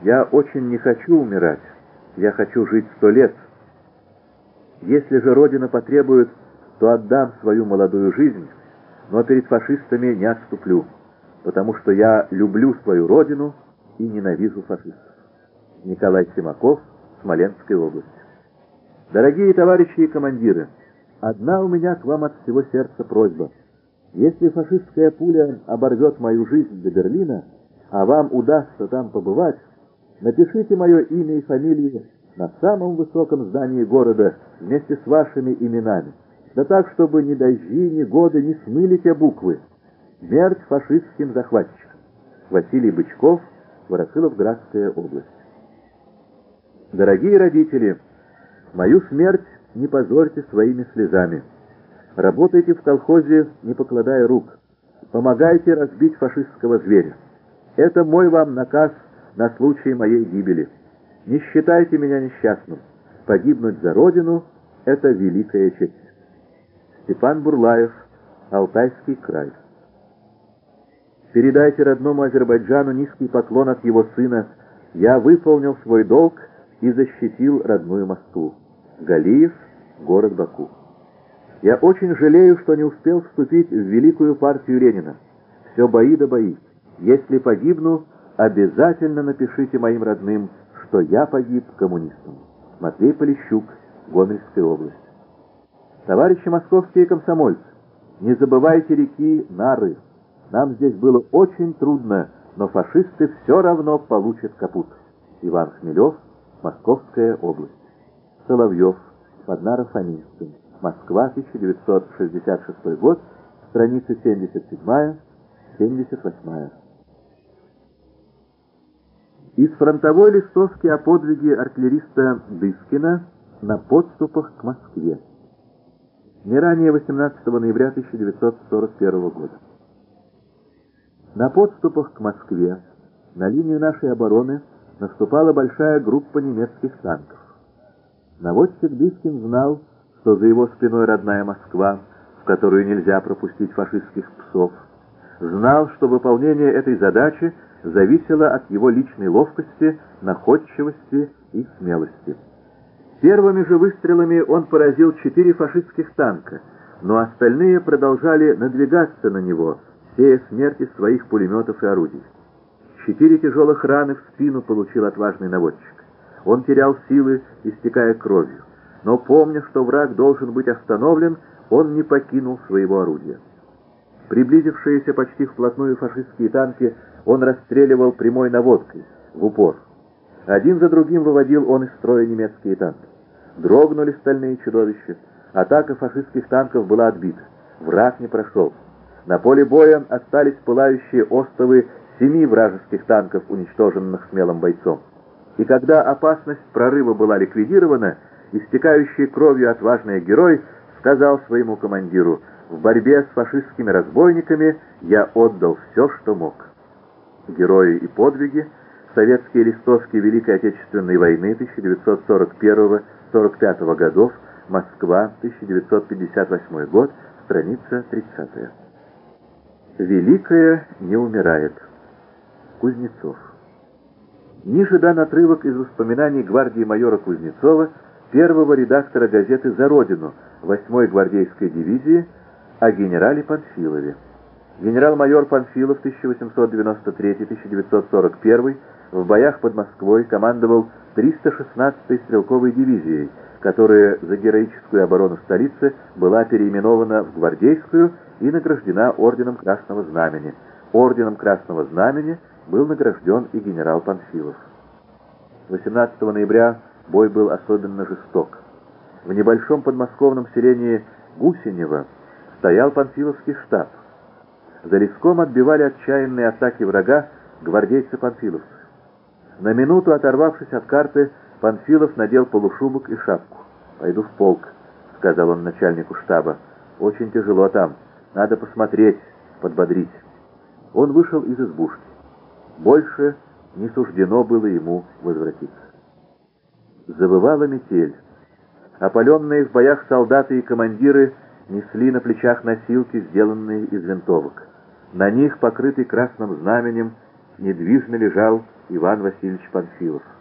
Я очень не хочу умирать. Я хочу жить 100 лет. Если же Родина потребует, то отдам свою молодую жизнь, но перед фашистами не отступлю, потому что я люблю свою Родину и ненавижу фашистов. Николай Симаков, Смоленская область. Дорогие товарищи и командиры, одна у меня к вам от всего сердца просьба. Если фашистская пуля оборвет мою жизнь до Берлина, а вам удастся там побывать, напишите мое имя и фамилию на самом высоком здании города вместе с вашими именами. Да так, чтобы ни дожди, ни годы не смыли те буквы. Смерть фашистским захватчикам. Василий Бычков, Ворошиловградская область. Дорогие родители, мою смерть не позорьте своими слезами. Работайте в колхозе, не покладая рук. Помогайте разбить фашистского зверя. Это мой вам наказ на случай моей гибели. Не считайте меня несчастным. Погибнуть за Родину — это великая честь. Степан Бурлаев, Алтайский край. Передайте родному Азербайджану низкий поклон от его сына. Я выполнил свой долг и защитил родную Москву. Галиев, город Баку. Я очень жалею, что не успел вступить в великую партию Ленина. Все бои да бои. Если погибну, обязательно напишите моим родным, что я погиб коммунистом. Матвей Полищук, Гомельская область. Товарищи московские комсомольцы, не забывайте реки Нары. Нам здесь было очень трудно, но фашисты все равно получат капут. Иван Хмелев, Московская область. Соловьев, Поднара-Фоминский. Москва, 1966 год, страницы 77-78. Из фронтовой листовки о подвиге артиллериста Дыскина на подступах к Москве. Не ранее 18 ноября 1941 года. На подступах к Москве на линию нашей обороны наступала большая группа немецких танков. Наводчик Дыскин знал, что за его спиной родная Москва, в которую нельзя пропустить фашистских псов. Знал, что выполнение этой задачи зависело от его личной ловкости, находчивости и смелости. Первыми же выстрелами он поразил 4 фашистских танка, но остальные продолжали надвигаться на него, сея смерть из своих пулеметов и орудий. 4 тяжелых раны в спину получил отважный наводчик. Он терял силы, истекая кровью. Но помня, что враг должен быть остановлен, он не покинул своего орудия. Приблизившиеся почти вплотную фашистские танки он расстреливал прямой наводкой, в упор. Один за другим выводил он из строя немецкие танки. Дрогнули стальные чудовища. Атака фашистских танков была отбита. Враг не прошел. На поле боя остались пылающие остовы 7 вражеских танков, уничтоженных смелым бойцом. И когда опасность прорыва была ликвидирована, истекающий кровью отважный герой сказал своему командиру: «В борьбе с фашистскими разбойниками я отдал все, что мог». Герои и подвиги. Советские листовки Великой Отечественной войны 1941-1945 годов. Москва, 1958 год, страница 30. Великая не умирает. Кузнецов. Ниже дан отрывок из воспоминаний гвардии майора Кузнецова, первого редактора газеты «За Родину» 8-й гвардейской дивизии, о генерале Панфилове. Генерал-майор Панфилов 1893-1941 в боях под Москвой командовал 316-й стрелковой дивизией, которая за героическую оборону столицы была переименована в гвардейскую и награждена орденом Красного Знамени. Орденом Красного Знамени был награжден и генерал Панфилов. 18 ноября бой был особенно жесток. В небольшом подмосковном селении Гусенево стоял Панфиловский штаб. За леском отбивали отчаянные атаки врага гвардейцы-панфиловцы. На минуту, оторвавшись от карты, Панфилов надел полушубок и шапку. «Пойду в полк», — сказал он начальнику штаба. «Очень тяжело там. Надо посмотреть, подбодрить». Он вышел из избушки. Больше не суждено было ему возвратиться. Завывала метель. Опаленные в боях солдаты и командиры несли на плечах носилки, сделанные из винтовок. На них, покрытый красным знаменем, недвижно лежал Иван Васильевич Панфилов.